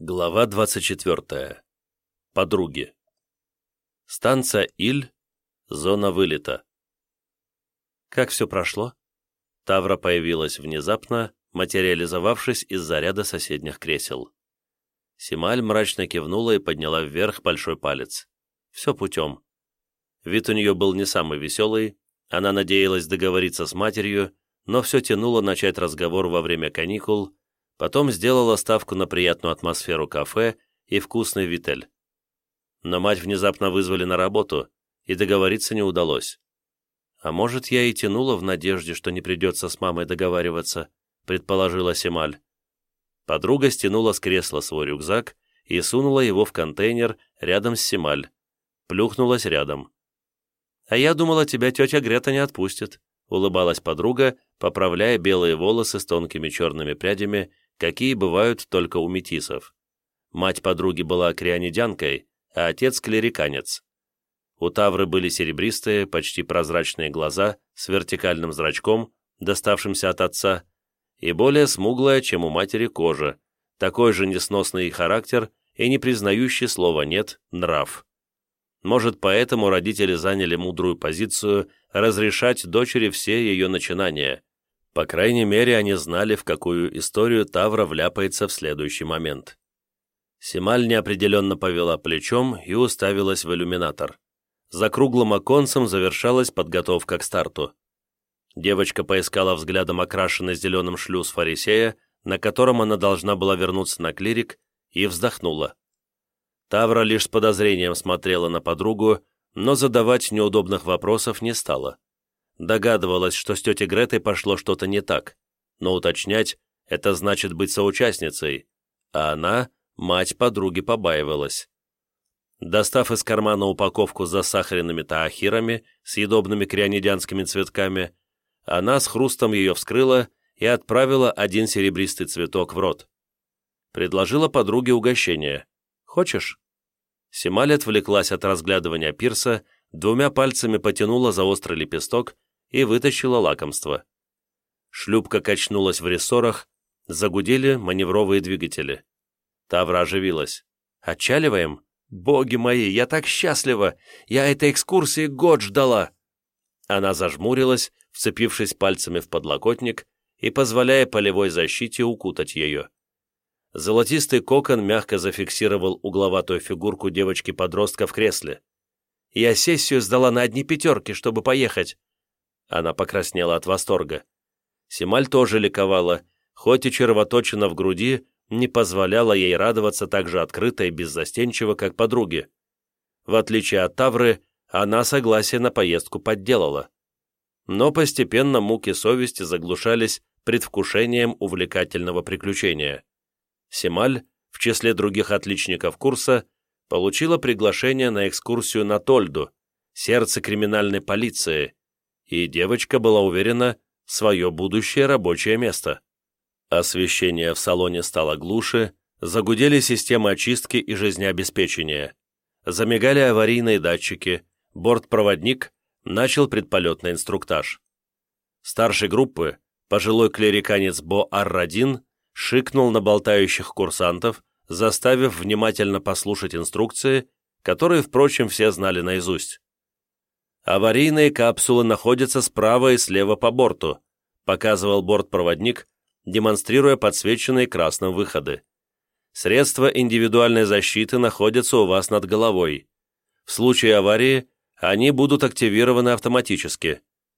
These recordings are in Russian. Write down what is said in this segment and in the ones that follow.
Глава 24. Подруги. Станция Иль. Зона вылета. Как все прошло? Тавра появилась внезапно, материализовавшись из-за ряда соседних кресел. Сималь мрачно кивнула и подняла вверх большой палец. Все путем. Вид у нее был не самый веселый, она надеялась договориться с матерью, но все тянуло начать разговор во время каникул. Потом сделала ставку на приятную атмосферу кафе и вкусный витель. Но мать внезапно вызвали на работу, и договориться не удалось. «А может, я и тянула в надежде, что не придется с мамой договариваться», предположила Сималь. Подруга стянула с кресла свой рюкзак и сунула его в контейнер рядом с Сималь. Плюхнулась рядом. «А я думала, тебя тетя Грета не отпустит», улыбалась подруга, поправляя белые волосы с тонкими черными прядями, какие бывают только у метисов. Мать подруги была крионидянкой, а отец клериканец. У Тавры были серебристые, почти прозрачные глаза с вертикальным зрачком, доставшимся от отца, и более смуглая, чем у матери, кожа, такой же несносный характер и не признающий слова «нет» нрав. Может, поэтому родители заняли мудрую позицию разрешать дочери все ее начинания. По крайней мере, они знали, в какую историю Тавра вляпается в следующий момент. Сималь неопределенно повела плечом и уставилась в иллюминатор. За круглым оконцем завершалась подготовка к старту. Девочка поискала взглядом окрашенный зеленым шлюз фарисея, на котором она должна была вернуться на клирик, и вздохнула. Тавра лишь с подозрением смотрела на подругу, но задавать неудобных вопросов не стала. Догадывалась, что с тетей Гретой пошло что-то не так, но уточнять — это значит быть соучастницей, а она, мать подруги, побаивалась. Достав из кармана упаковку с засахаренными таахирами, съедобными крионидянскими цветками, она с хрустом ее вскрыла и отправила один серебристый цветок в рот. Предложила подруге угощение. «Хочешь?» Сималь отвлеклась от разглядывания пирса, двумя пальцами потянула за острый лепесток и вытащила лакомство. Шлюпка качнулась в рессорах, загудели маневровые двигатели. Тавра оживилась. «Отчаливаем? Боги мои, я так счастлива! Я этой экскурсии год ждала!» Она зажмурилась, вцепившись пальцами в подлокотник и позволяя полевой защите укутать ее. Золотистый кокон мягко зафиксировал угловатую фигурку девочки-подростка в кресле. «Я сессию сдала на одни пятерки, чтобы поехать». Она покраснела от восторга. Сималь тоже ликовала, хоть и червоточина в груди не позволяла ей радоваться так же открыто и беззастенчиво, как подруги. В отличие от Тавры, она согласие на поездку подделала. Но постепенно муки совести заглушались предвкушением увлекательного приключения. Сималь, в числе других отличников курса, получила приглашение на экскурсию на Тольду, сердце криминальной полиции, и девочка была уверена в свое будущее рабочее место. Освещение в салоне стало глуше, загудели системы очистки и жизнеобеспечения. Замигали аварийные датчики, бортпроводник начал предполетный инструктаж. Старший группы, пожилой клериканец Бо Ар-Радин, шикнул на болтающих курсантов, заставив внимательно послушать инструкции, которые, впрочем, все знали наизусть. «Аварийные капсулы находятся справа и слева по борту», показывал бортпроводник, демонстрируя подсвеченные красным выходы. «Средства индивидуальной защиты находятся у вас над головой. В случае аварии они будут активированы автоматически».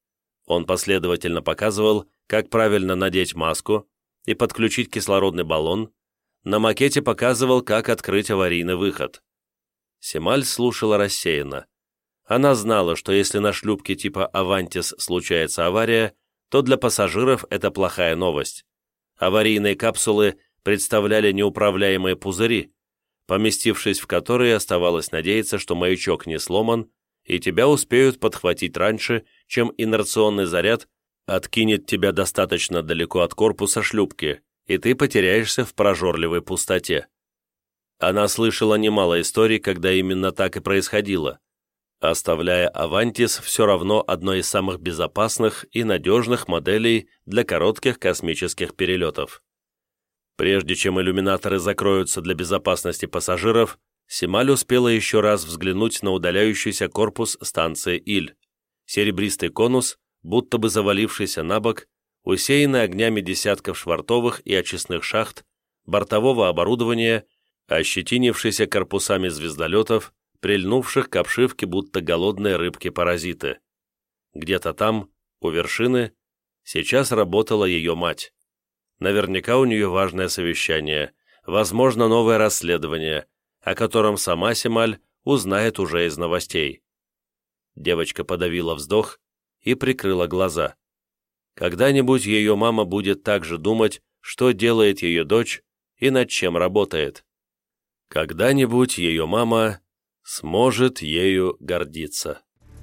Он последовательно показывал, как правильно надеть маску и подключить кислородный баллон, на макете показывал, как открыть аварийный выход. Сималь слушала рассеянно. Она знала, что если на шлюпке типа «Авантис» случается авария, то для пассажиров это плохая новость. Аварийные капсулы представляли неуправляемые пузыри, поместившись в которые оставалось надеяться, что маячок не сломан, и тебя успеют подхватить раньше, чем инерционный заряд откинет тебя достаточно далеко от корпуса шлюпки, и ты потеряешься в прожорливой пустоте. Она слышала немало историй, когда именно так и происходило, оставляя «Авантис» все равно одной из самых безопасных и надежных моделей для коротких космических перелетов. Прежде чем иллюминаторы закроются для безопасности пассажиров, Семаль успела еще раз взглянуть на удаляющийся корпус станции Иль. Серебристый конус, будто бы завалившийся на бок, усеянный огнями десятков швартовых и очистных шахт, бортового оборудования, ощетинившийся корпусами звездолетов, прильнувших к обшивке, будто голодные рыбки-паразиты. Где-то там, у вершины, сейчас работала ее мать. Наверняка у нее важное совещание, возможно, новое расследование, о котором сама Семаль узнает уже из новостей. Девочка подавила вздох и прикрыла глаза. Когда-нибудь ее мама будет также думать, что делает ее дочь и над чем работает. Когда-нибудь ее мама сможет ею гордиться.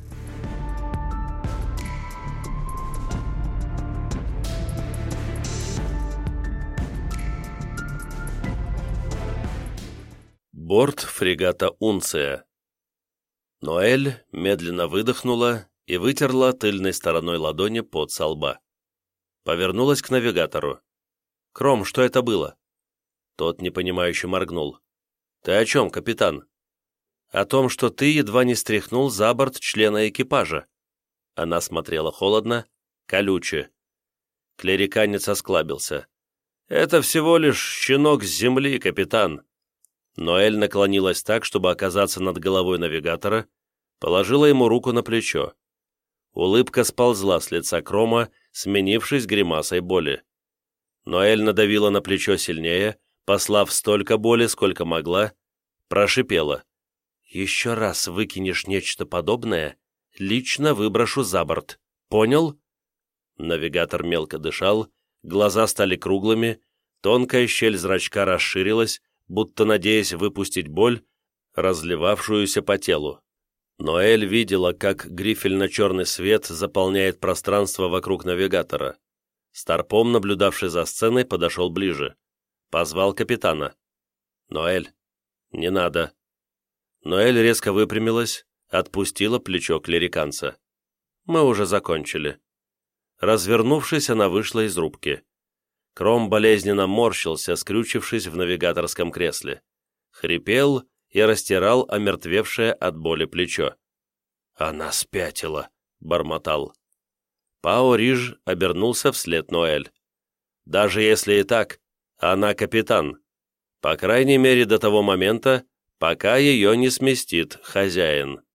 Борт фрегата «Унция». Ноэль медленно выдохнула и вытерла тыльной стороной ладони пот со лба. Повернулась к навигатору. «Кром, что это было?» Тот непонимающе моргнул. «Ты о чем, капитан?» «О том, что ты едва не стряхнул за борт члена экипажа». Она смотрела холодно, колюче. Клериканец осклабился. «Это всего лишь щенок с земли, капитан». Ноэль наклонилась так, чтобы оказаться над головой навигатора, положила ему руку на плечо. Улыбка сползла с лица Крома, сменившись гримасой боли. Ноэль надавила на плечо сильнее, послав столько боли, сколько могла, прошипела. «Еще раз выкинешь нечто подобное, лично выброшу за борт. Понял?» Навигатор мелко дышал, глаза стали круглыми, тонкая щель зрачка расширилась, будто надеясь выпустить боль, разливавшуюся по телу. Ноэль видела, как грифельно-черный свет заполняет пространство вокруг навигатора. Старпом, наблюдавший за сценой, подошел ближе. Позвал капитана. «Ноэль, не надо». Ноэль резко выпрямилась, отпустила плечо клериканца. «Мы уже закончили». Развернувшись, она вышла из рубки. Кром болезненно морщился, скрючившись в навигаторском кресле. Хрипел и растирал омертвевшее от боли плечо. «Она спятила», — бормотал. Пао Риж обернулся вслед Ноэль. «Даже если и так, она капитан. По крайней мере, до того момента, пока ее не сместит хозяин».